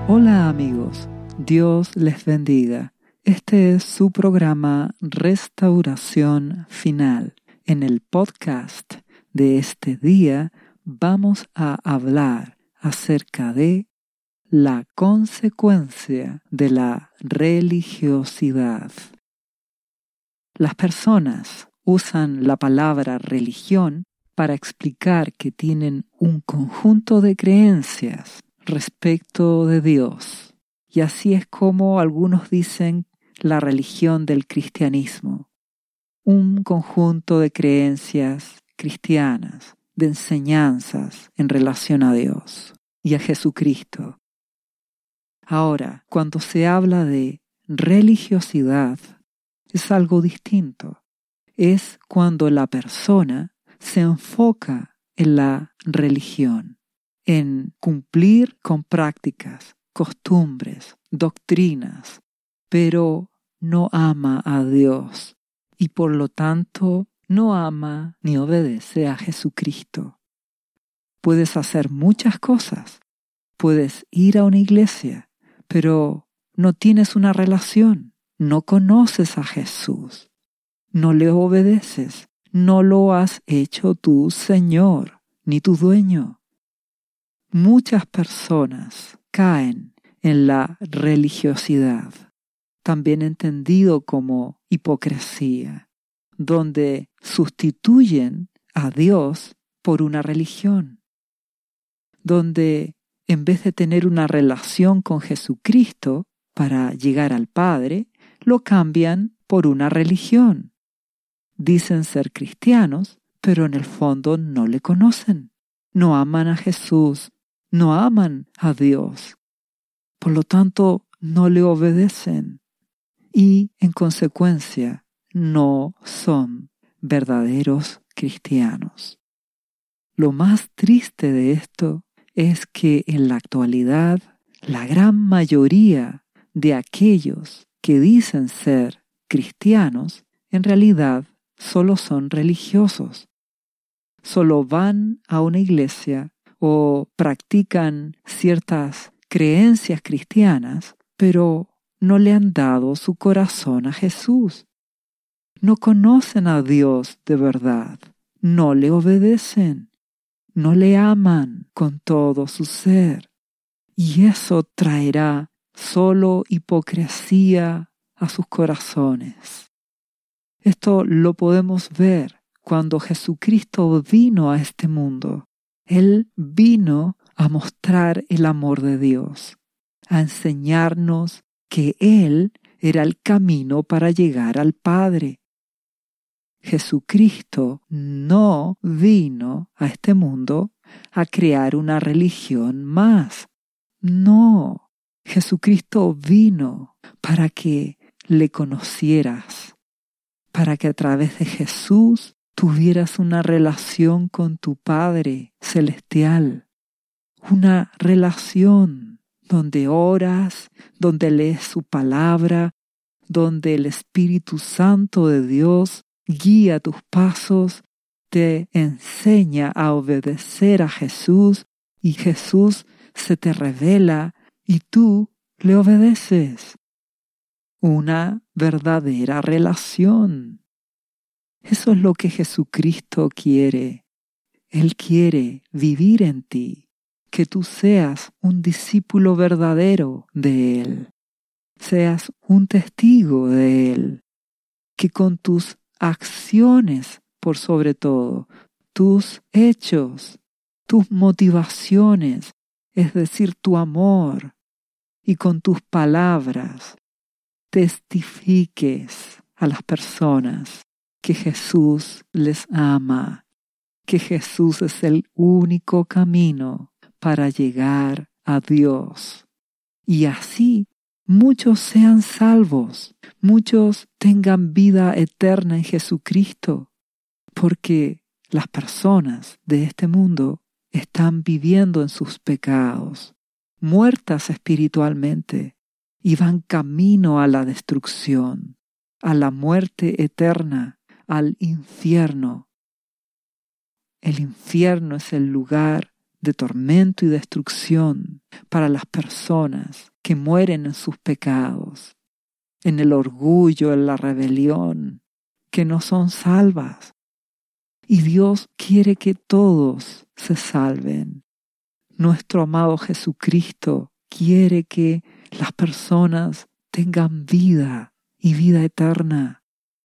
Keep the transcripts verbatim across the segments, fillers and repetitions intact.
Hola amigos, Dios les bendiga. Este es su programa Restauración Final. En el podcast de este día vamos a hablar acerca de la consecuencia de la religiosidad. Las personas usan la palabra religión para explicar que tienen un conjunto de creencias respecto de Dios. Y así es como algunos dicen la religión del cristianismo. Un conjunto de creencias cristianas, de enseñanzas en relación a Dios y a Jesucristo. Ahora, cuando se habla de religiosidad, es algo distinto. Es cuando la persona se enfoca en la religión, en cumplir con prácticas, costumbres, doctrinas, pero no ama a Dios y por lo tanto no ama ni obedece a Jesucristo. Puedes hacer muchas cosas, puedes ir a una iglesia, pero no tienes una relación, no conoces a Jesús, no le obedeces, no lo has hecho tu Señor ni tu dueño. Muchas personas caen en la religiosidad, también entendido como hipocresía, donde sustituyen a Dios por una religión, donde en vez de tener una relación con Jesucristo para llegar al Padre, lo cambian por una religión. Dicen ser cristianos, pero en el fondo no le conocen. No aman a Jesús, no aman a Dios. Por lo tanto, no le obedecen y, en consecuencia, no son verdaderos cristianos. Lo más triste de esto es que en la actualidad la gran mayoría de aquellos que dicen ser cristianos en realidad solo son religiosos. Solo van a una iglesia o practican ciertas creencias cristianas, pero no le han dado su corazón a Jesús. No conocen a Dios de verdad, no le obedecen. No le aman con todo su ser, y eso traerá solo hipocresía a sus corazones. Esto lo podemos ver cuando Jesucristo vino a este mundo. Él vino a mostrar el amor de Dios, a enseñarnos que Él era el camino para llegar al Padre. Jesucristo no vino a este mundo a crear una religión más. No, Jesucristo vino para que le conocieras, para que a través de Jesús tuvieras una relación con tu Padre celestial, una relación donde oras, donde lees su palabra, donde el Espíritu Santo de Dios guía tus pasos, te enseña a obedecer a Jesús y Jesús se te revela y tú le obedeces. Una verdadera relación. Eso es lo que Jesucristo quiere. Él quiere vivir en ti, que tú seas un discípulo verdadero de Él, seas un testigo de Él, que con tus acciones, por sobre todo, tus hechos, tus motivaciones, es decir, tu amor, y con tus palabras, testifiques a las personas que Jesús les ama, que Jesús es el único camino para llegar a Dios. Y así muchos sean salvos, muchos tengan vida eterna en Jesucristo, porque las personas de este mundo están viviendo en sus pecados, muertas espiritualmente, y van camino a la destrucción, a la muerte eterna, al infierno. El infierno es el lugar de tormento y destrucción para las personas que mueren en sus pecados, en el orgullo, en la rebelión, que no son salvas. Y Dios quiere que todos se salven. Nuestro amado Jesucristo quiere que las personas tengan vida y vida eterna.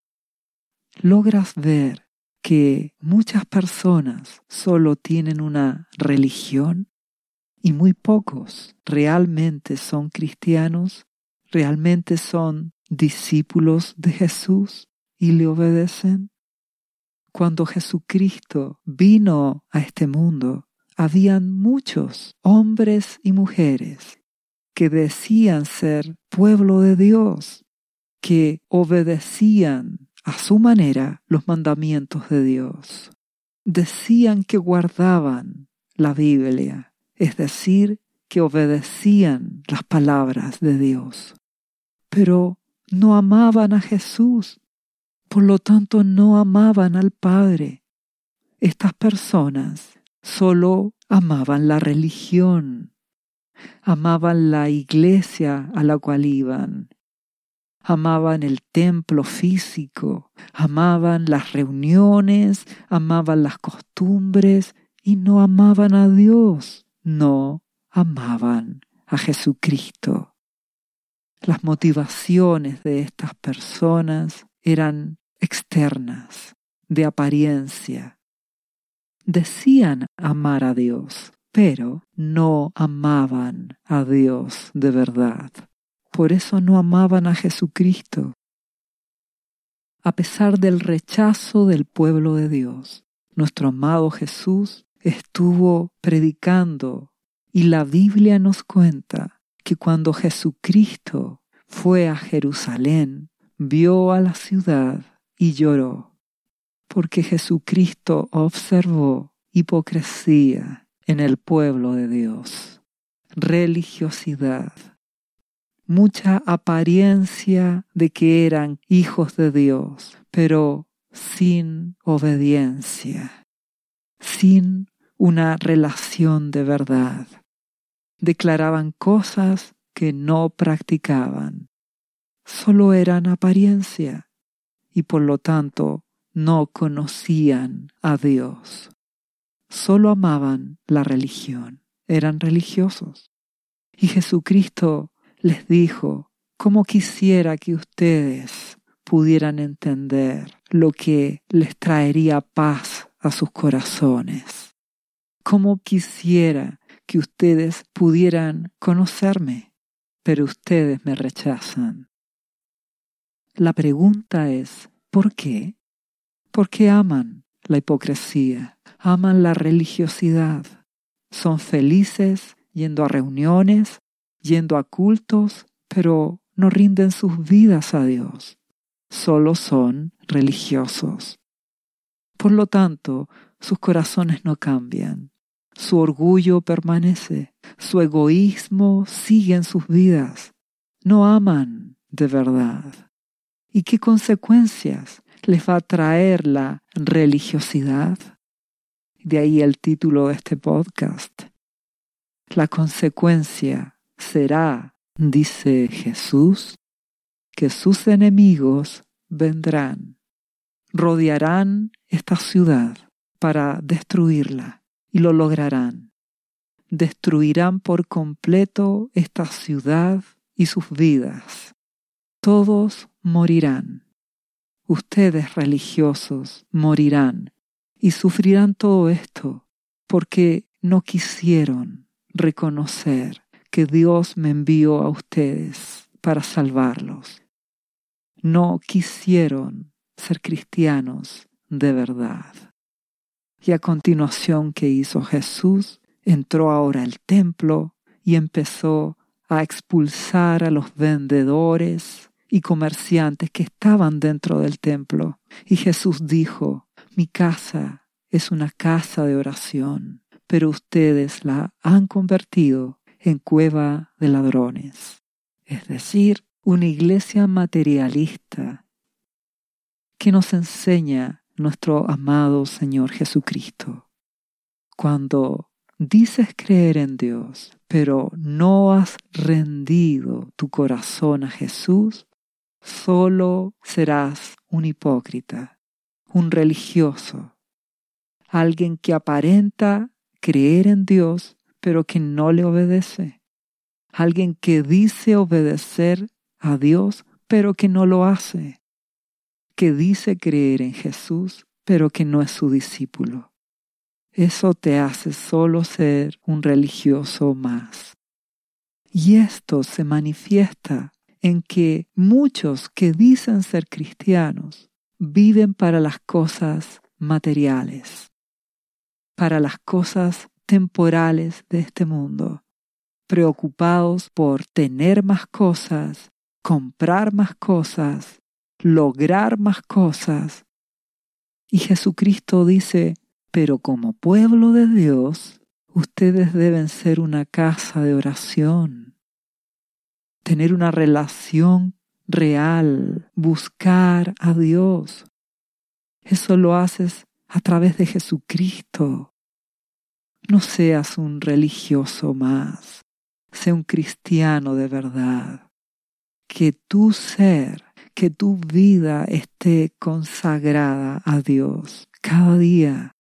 ¿Logras ver que muchas personas solo tienen una religión y muy pocos realmente son cristianos, realmente son discípulos de Jesús y le obedecen? Cuando Jesucristo vino a este mundo, habían muchos hombres y mujeres que decían ser pueblo de Dios, que obedecían a su manera los mandamientos de Dios. Decían que guardaban la Biblia, es decir, que obedecían las palabras de Dios. Pero no amaban a Jesús, por lo tanto no amaban al Padre. Estas personas solo amaban la religión, amaban la iglesia a la cual iban, amaban el templo físico, amaban las reuniones, amaban las costumbres y no amaban a Dios, no amaban a Jesucristo. Las motivaciones de estas personas eran externas, de apariencia. Decían amar a Dios, pero no amaban a Dios de verdad. Por eso no amaban a Jesucristo. A pesar del rechazo del pueblo de Dios, nuestro amado Jesús estuvo predicando y la Biblia nos cuenta que cuando Jesucristo fue a Jerusalén, vio a la ciudad y lloró, porque Jesucristo observó hipocresía en el pueblo de Dios, religiosidad, mucha apariencia de que eran hijos de Dios, pero sin obediencia, sin una relación de verdad. Declaraban cosas que no practicaban. Solo eran apariencia y por lo tanto no conocían a Dios. Solo amaban la religión, eran religiosos. Y Jesucristo les dijo: cómo quisiera que ustedes pudieran entender lo que les traería paz a sus corazones. Cómo quisiera que ustedes pudieran conocerme, pero ustedes me rechazan. La pregunta es, ¿por qué? Porque aman la hipocresía, aman la religiosidad. Son felices yendo a reuniones, yendo a cultos, pero no rinden sus vidas a Dios. Solo son religiosos. Por lo tanto, sus corazones no cambian. Su orgullo permanece. Su egoísmo sigue en sus vidas. No aman de verdad. ¿Y qué consecuencias les va a traer la religiosidad? De ahí el título de este podcast. La consecuencia será, dice Jesús, que sus enemigos vendrán, rodearán esta ciudad para destruirla y lo lograrán. Destruirán por completo esta ciudad y sus vidas. Todos morirán. Ustedes religiosos morirán y sufrirán todo esto porque no quisieron reconocer que Dios me envió a ustedes para salvarlos. No quisieron ser cristianos de verdad. Y a continuación, ¿qué hizo Jesús? Entró ahora al templo y empezó a expulsar a los vendedores y comerciantes que estaban dentro del templo. Y Jesús dijo: mi casa es una casa de oración, pero ustedes la han convertido en cueva de ladrones. Es decir, una iglesia materialista que nos enseña nuestro amado Señor Jesucristo. Cuando dices creer en Dios, pero no has rendido tu corazón a Jesús, solo serás un hipócrita, un religioso, alguien que aparenta creer en Dios, pero que no le obedece, alguien que dice obedecer a Dios, pero que no lo hace, que dice creer en Jesús, pero que no es su discípulo. Eso te hace solo ser un religioso más. Y esto se manifiesta en que muchos que dicen ser cristianos viven para las cosas materiales, para las cosas temporales de este mundo, preocupados por tener más cosas, comprar más cosas, lograr más cosas. Y Jesucristo dice, pero como pueblo de Dios, ustedes deben ser una casa de oración, tener una relación real, buscar a Dios. Eso lo haces a través de Jesucristo. No seas un religioso más, sé un cristiano de verdad. Que tu ser, que tu vida esté consagrada a Dios cada día.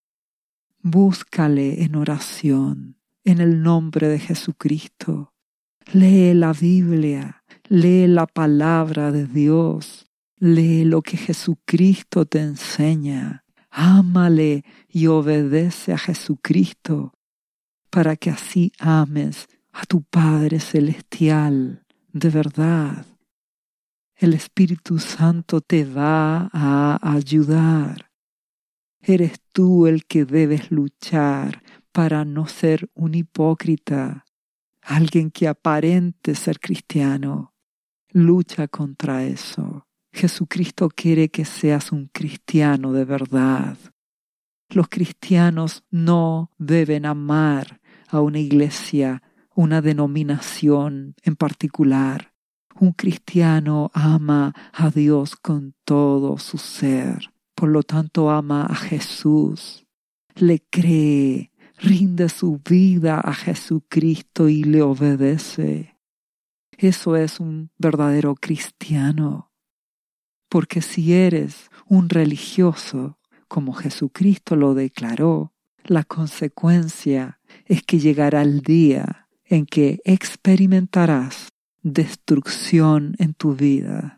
Búscale en oración, en el nombre de Jesucristo. Lee la Biblia, lee la palabra de Dios, lee lo que Jesucristo te enseña. Ámale y obedece a Jesucristo para que así ames a tu Padre Celestial de verdad. El Espíritu Santo te va a ayudar. Eres tú el que debes luchar para no ser un hipócrita, alguien que aparente ser cristiano. Lucha contra eso. Jesucristo quiere que seas un cristiano de verdad. Los cristianos no deben amar a una iglesia, una denominación en particular. Un cristiano ama a Dios con todo su ser. Por lo tanto, ama a Jesús, le cree, rinde su vida a Jesucristo y le obedece. Eso es un verdadero cristiano. Porque si eres un religioso, como Jesucristo lo declaró, la consecuencia es que llegará el día en que experimentarás destrucción en tu vida.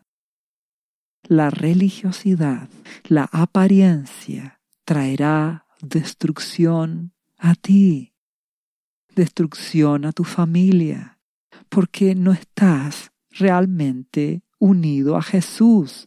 La religiosidad, la apariencia, traerá destrucción a ti, destrucción a tu familia, porque no estás realmente unido a Jesús.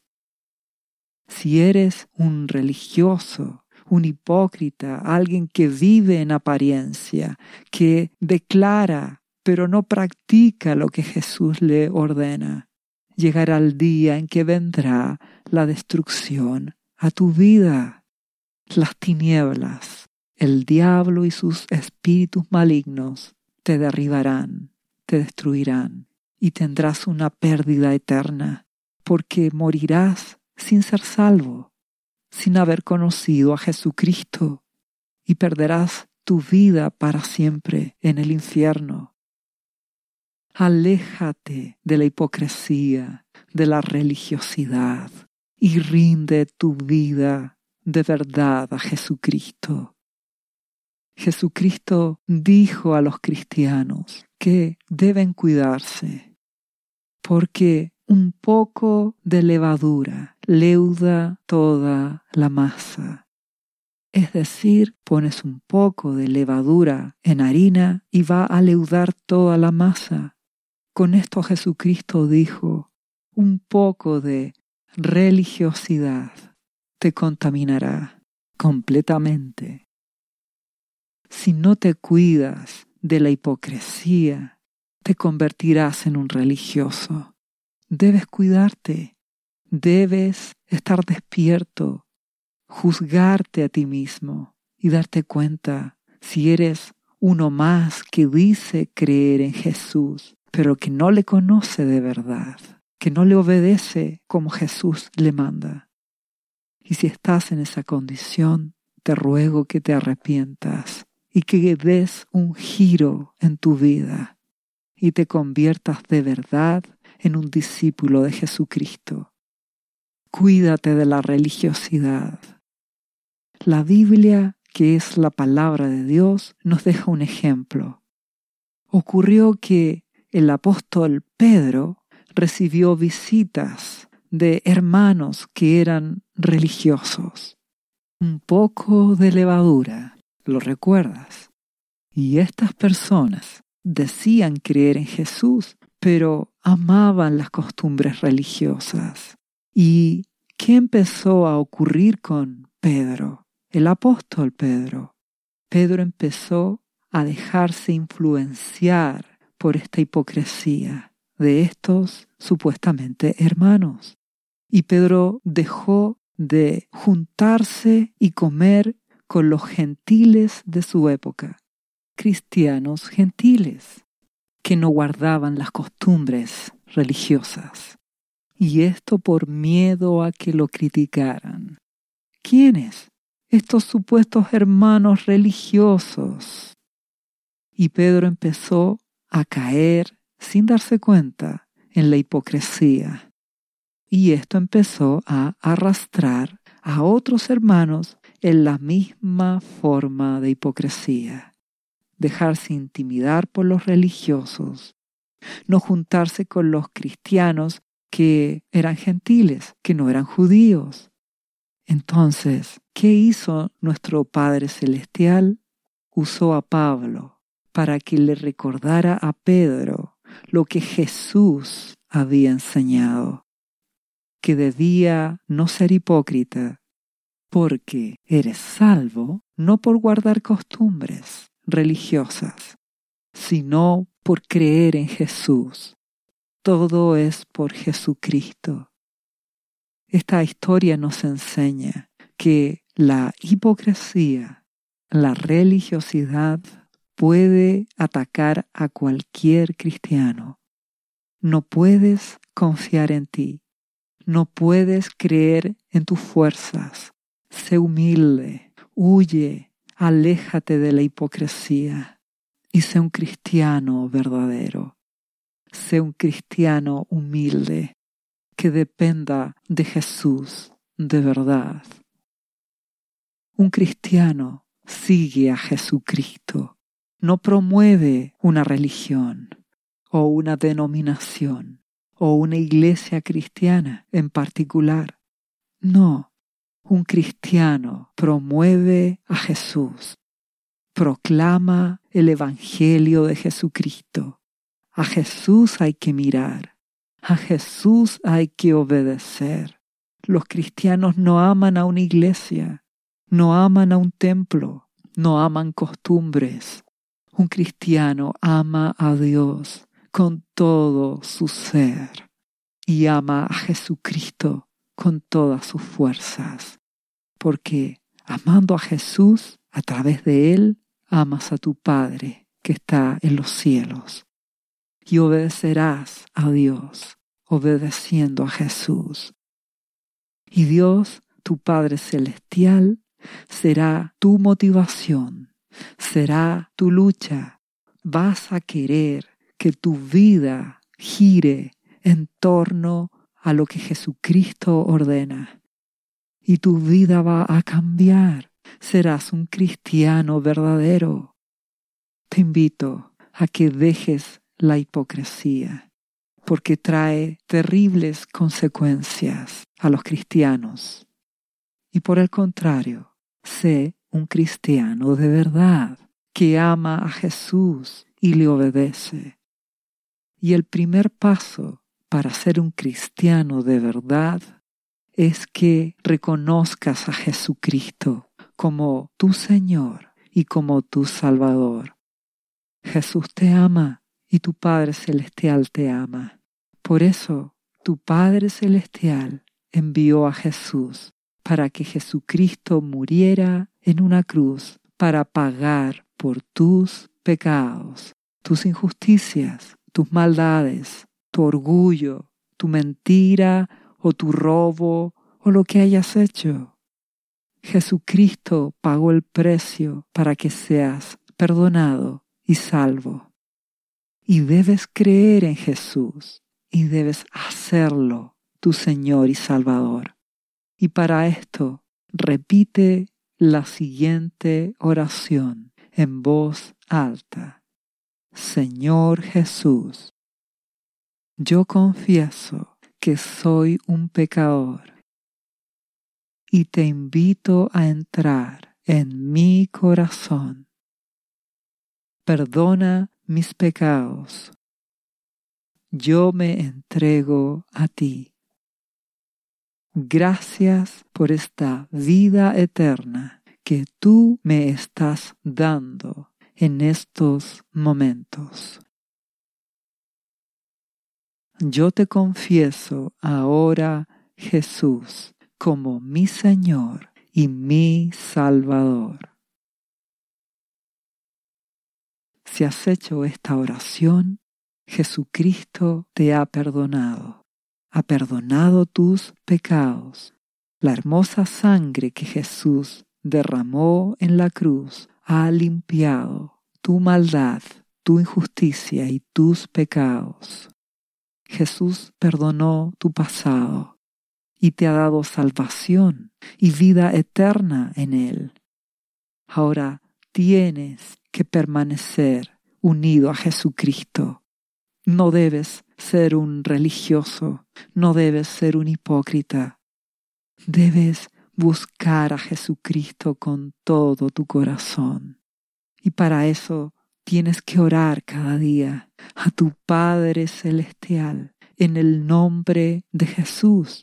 Si eres un religioso, un hipócrita, alguien que vive en apariencia, que declara pero no practica lo que Jesús le ordena, llegará el día en que vendrá la destrucción a tu vida. Las tinieblas, el diablo y sus espíritus malignos te derribarán, te destruirán y tendrás una pérdida eterna, porque morirás sin ser salvo, sin haber conocido a Jesucristo, y perderás tu vida para siempre en el infierno. Aléjate de la hipocresía, de la religiosidad, y rinde tu vida de verdad a Jesucristo. Jesucristo dijo a los cristianos que deben cuidarse, porque un poco de levadura leuda toda la masa. Es decir, pones un poco de levadura en harina y va a leudar toda la masa. Con esto Jesucristo dijo, un poco de religiosidad te contaminará completamente. Si no te cuidas de la hipocresía, te convertirás en un religioso. Debes cuidarte, debes estar despierto, juzgarte a ti mismo y darte cuenta si eres uno más que dice creer en Jesús, pero que no le conoce de verdad, que no le obedece como Jesús le manda. Y si estás en esa condición, te ruego que te arrepientas y que des un giro en tu vida y te conviertas de verdad en un discípulo de Jesucristo. Cuídate de la religiosidad. La Biblia, que es la palabra de Dios, nos deja un ejemplo. Ocurrió que el apóstol Pedro recibió visitas de hermanos que eran religiosos. Un poco de levadura, ¿lo recuerdas? Y estas personas decían creer en Jesús, pero amaban las costumbres religiosas. ¿Y qué empezó a ocurrir con Pedro, el apóstol Pedro? Pedro empezó a dejarse influenciar por esta hipocresía de estos supuestamente hermanos. Y Pedro dejó de juntarse y comer con los gentiles de su época, cristianos gentiles, que no guardaban las costumbres religiosas. Y esto por miedo a que lo criticaran. ¿Quiénes? Estos supuestos hermanos religiosos. Y Pedro empezó a caer sin darse cuenta en la hipocresía. Y esto empezó a arrastrar a otros hermanos en la misma forma de hipocresía. Dejarse intimidar por los religiosos, no juntarse con los cristianos que eran gentiles, que no eran judíos. Entonces, ¿qué hizo nuestro Padre Celestial? Usó a Pablo para que le recordara a Pedro lo que Jesús había enseñado, que debía no ser hipócrita, porque eres salvo no por guardar costumbres religiosas, sino por creer en Jesús. Todo es por Jesucristo. Esta historia nos enseña que la hipocresía, la religiosidad, puede atacar a cualquier cristiano. No puedes confiar en ti. No puedes creer en tus fuerzas. Sé humilde, huye, aléjate de la hipocresía y sé un cristiano verdadero. Sé un cristiano humilde que dependa de Jesús de verdad. Un cristiano sigue a Jesucristo, no promueve una religión o una denominación o una iglesia cristiana en particular. No, un cristiano promueve a Jesús, proclama el Evangelio de Jesucristo. A Jesús hay que mirar, a Jesús hay que obedecer. Los cristianos no aman a una iglesia, no aman a un templo, no aman costumbres. Un cristiano ama a Dios con todo su ser y ama a Jesucristo con todas sus fuerzas, porque amando a Jesús, a través de Él, amas a tu Padre que está en los cielos. Y obedecerás a Dios, obedeciendo a Jesús. Y Dios, tu Padre Celestial, será tu motivación, será tu lucha. Vas a querer que tu vida gire en torno a lo que Jesucristo ordena. Y tu vida va a cambiar. Serás un cristiano verdadero. Te invito a que dejes la hipocresía, porque trae terribles consecuencias a los cristianos. Y por el contrario, sé un cristiano de verdad, que ama a Jesús y le obedece. Y el primer paso para ser un cristiano de verdad es que reconozcas a Jesucristo como tu Señor y como tu Salvador. Jesús te ama y tu Padre Celestial te ama. Por eso, tu Padre Celestial envió a Jesús para que Jesucristo muriera en una cruz para pagar por tus pecados, tus injusticias, tus maldades, tu orgullo, tu mentira o tu robo o lo que hayas hecho. Jesucristo pagó el precio para que seas perdonado y salvo. Y debes creer en Jesús y debes hacerlo tu Señor y Salvador. Y para esto, repite la siguiente oración en voz alta. Señor Jesús, yo confieso que soy un pecador y te invito a entrar en mi corazón. Perdona mis pecados. Yo me entrego a ti. Gracias por esta vida eterna que tú me estás dando en estos momentos. Yo te confieso ahora, Jesús, como mi Señor y mi Salvador. Si has hecho esta oración, Jesucristo te ha perdonado. Ha perdonado tus pecados. La hermosa sangre que Jesús derramó en la cruz ha limpiado tu maldad, tu injusticia y tus pecados. Jesús perdonó tu pasado y te ha dado salvación y vida eterna en Él. Ahora tienes que permanecer unido a Jesucristo. No debes ser un religioso, no debes ser un hipócrita. Debes buscar a Jesucristo con todo tu corazón. Y para eso tienes que orar cada día a tu Padre Celestial en el nombre de Jesús.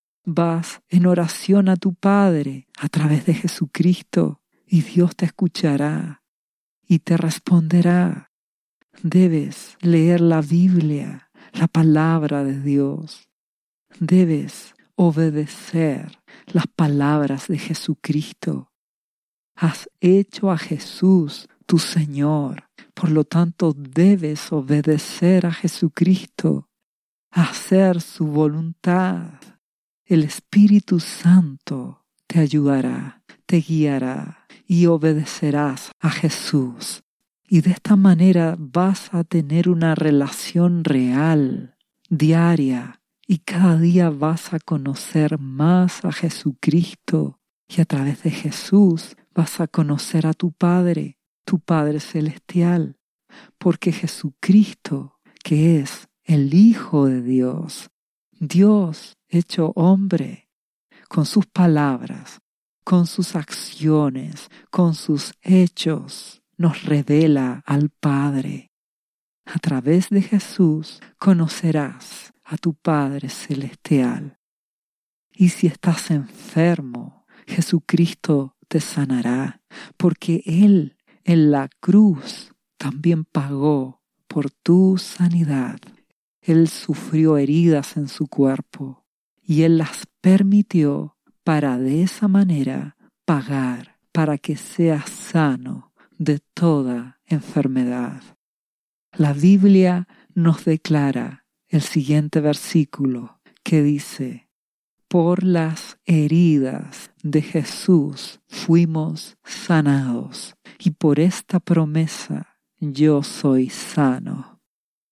Vas en oración a tu Padre a través de Jesucristo y Dios te escuchará y te responderá. Debes leer la Biblia, la palabra de Dios. Debes obedecer las palabras de Jesucristo. Has hecho a Jesús tu Señor, por lo tanto debes obedecer a Jesucristo, hacer su voluntad. El Espíritu Santo te ayudará, te guiará y obedecerás a Jesús. Y de esta manera vas a tener una relación real, diaria, y cada día vas a conocer más a Jesucristo. Y a través de Jesús vas a conocer a tu Padre, tu Padre Celestial. Porque Jesucristo, que es el Hijo de Dios, Dios hecho hombre, con sus palabras, con sus acciones, con sus hechos, nos revela al Padre. A través de Jesús conocerás a tu Padre Celestial. Y si estás enfermo, Jesucristo te sanará, porque Él en la cruz también pagó por tu sanidad. Él sufrió heridas en su cuerpo y Él las permitió para de esa manera pagar para que seas sano de toda enfermedad. La Biblia nos declara el siguiente versículo que dice: por las heridas de Jesús fuimos sanados, y por esta promesa yo soy sano.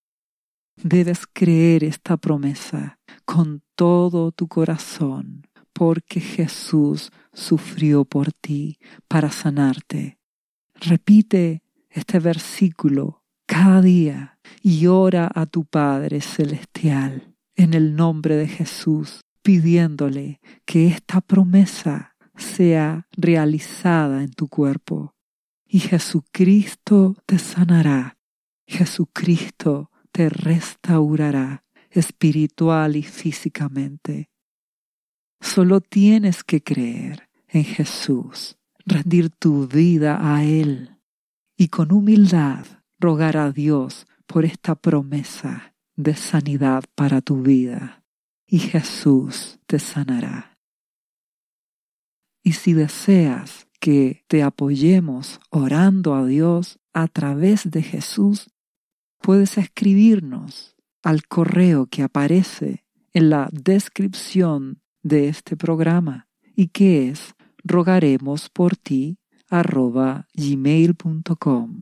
Debes creer esta promesa con todo tu corazón, porque Jesús sufrió por ti para sanarte. Repite este versículo cada día y ora a tu Padre Celestial en el nombre de Jesús, pidiéndole que esta promesa sea realizada en tu cuerpo. Y Jesucristo te sanará, Jesucristo te restaurará espiritual y físicamente. Solo tienes que creer en Jesús, rendir tu vida a Él y con humildad rogar a Dios por esta promesa de sanidad para tu vida, y Jesús te sanará. Y si deseas que te apoyemos orando a Dios a través de Jesús, puedes escribirnos al correo que aparece en la descripción de este programa y que es rogaremos por ti arroba gmail punto com.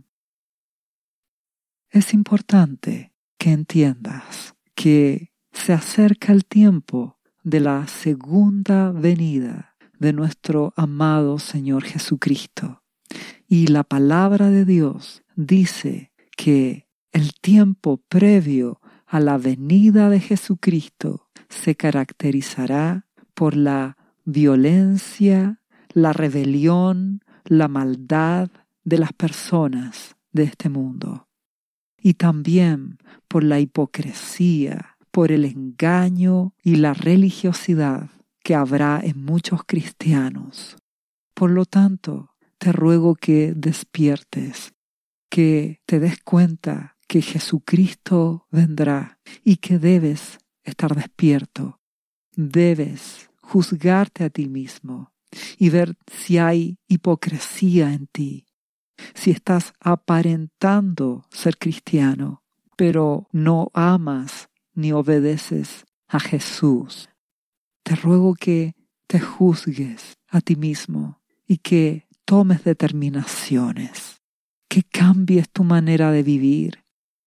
Es importante que entiendas que se acerca el tiempo de la segunda venida de nuestro amado Señor Jesucristo. Y la palabra de Dios dice que el tiempo previo a la venida de Jesucristo se caracterizará por la violencia, la rebelión, la maldad de las personas de este mundo. Y también por la hipocresía, por el engaño y la religiosidad que habrá en muchos cristianos. Por lo tanto, te ruego que despiertes, que te des cuenta que Jesucristo vendrá y que debes estar despierto. Debes juzgarte a ti mismo y ver si hay hipocresía en ti, si estás aparentando ser cristiano, pero no amas ni obedeces a Jesús. Te ruego que te juzgues a ti mismo y que tomes determinaciones, que cambies tu manera de vivir.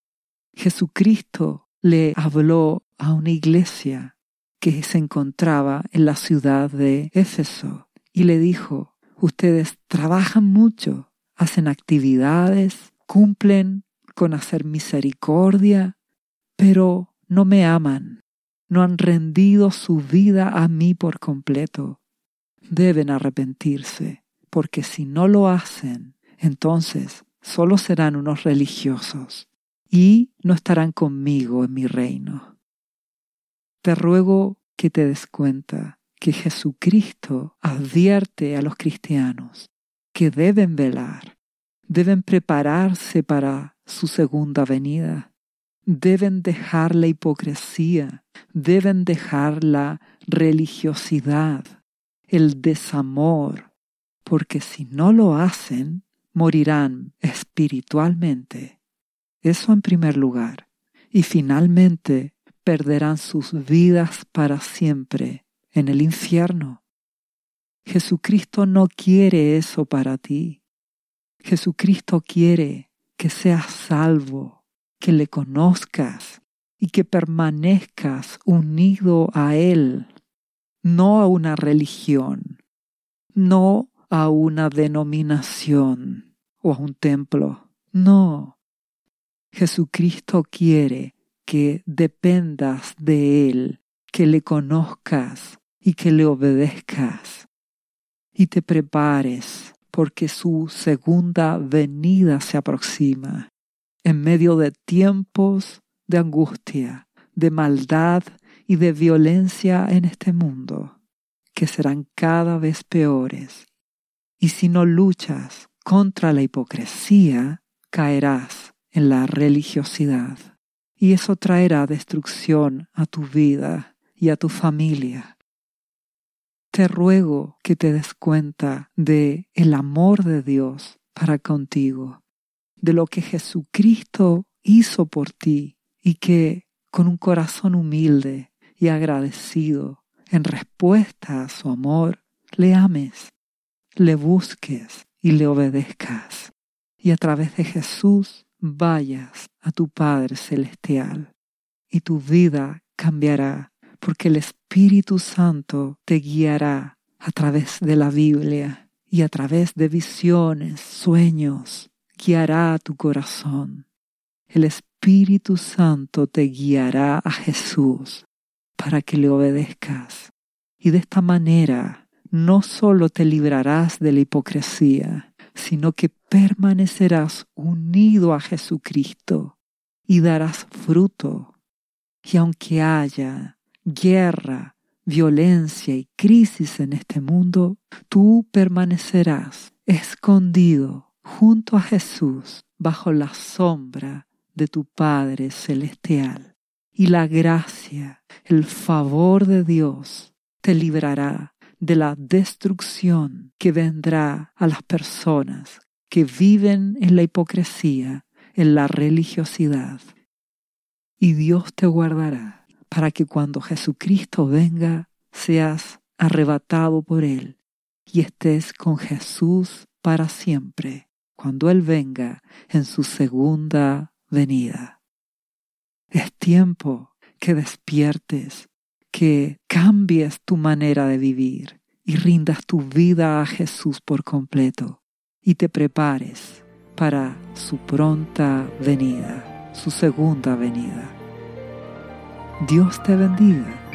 Jesucristo le habló a una iglesia que se encontraba en la ciudad de Éfeso y le dijo: ustedes trabajan mucho, hacen actividades, cumplen con hacer misericordia, pero no me aman, no han rendido su vida a mí por completo. Deben arrepentirse, porque si no lo hacen, entonces solo serán unos religiosos y no estarán conmigo en mi reino. Te ruego que te des cuenta que Jesucristo advierte a los cristianos que deben velar, deben prepararse para su segunda venida, deben dejar la hipocresía, deben dejar la religiosidad, el desamor, porque si no lo hacen, morirán espiritualmente. Eso en primer lugar. Y finalmente perderán sus vidas para siempre en el infierno. Jesucristo no quiere eso para ti. Jesucristo quiere que seas salvo, que le conozcas y que permanezcas unido a Él, no a una religión, no a una denominación o a un templo. No. Jesucristo quiere que dependas de Él, que le conozcas y que le obedezcas y te prepares porque su segunda venida se aproxima en medio de tiempos de angustia, de maldad y de violencia en este mundo, que serán cada vez peores. Y si no luchas contra la hipocresía, caerás en la religiosidad. Y eso traerá destrucción a tu vida y a tu familia. Te ruego que te des cuenta de el amor de Dios para contigo, de lo que Jesucristo hizo por ti y que con un corazón humilde y agradecido, en respuesta a su amor, le ames, le busques y le obedezcas. Y a través de Jesús vayas a tu Padre Celestial y tu vida cambiará porque el Espíritu Santo te guiará a través de la Biblia y a través de visiones, sueños, guiará a tu corazón. El Espíritu Santo te guiará a Jesús para que le obedezcas. Y de esta manera no solo te librarás de la hipocresía, sino que permanecerás unido a Jesucristo y darás fruto. Y aunque haya guerra, violencia y crisis en este mundo, tú permanecerás escondido junto a Jesús bajo la sombra de tu Padre Celestial. Y la gracia, el favor de Dios te librará de la destrucción que vendrá a las personas que viven en la hipocresía, en la religiosidad. Y Dios te guardará para que cuando Jesucristo venga seas arrebatado por Él y estés con Jesús para siempre cuando Él venga en su segunda venida. Es tiempo que despiertes, que cambies tu manera de vivir y rindas tu vida a Jesús por completo y te prepares para su pronta venida, su segunda venida. Dios te bendiga.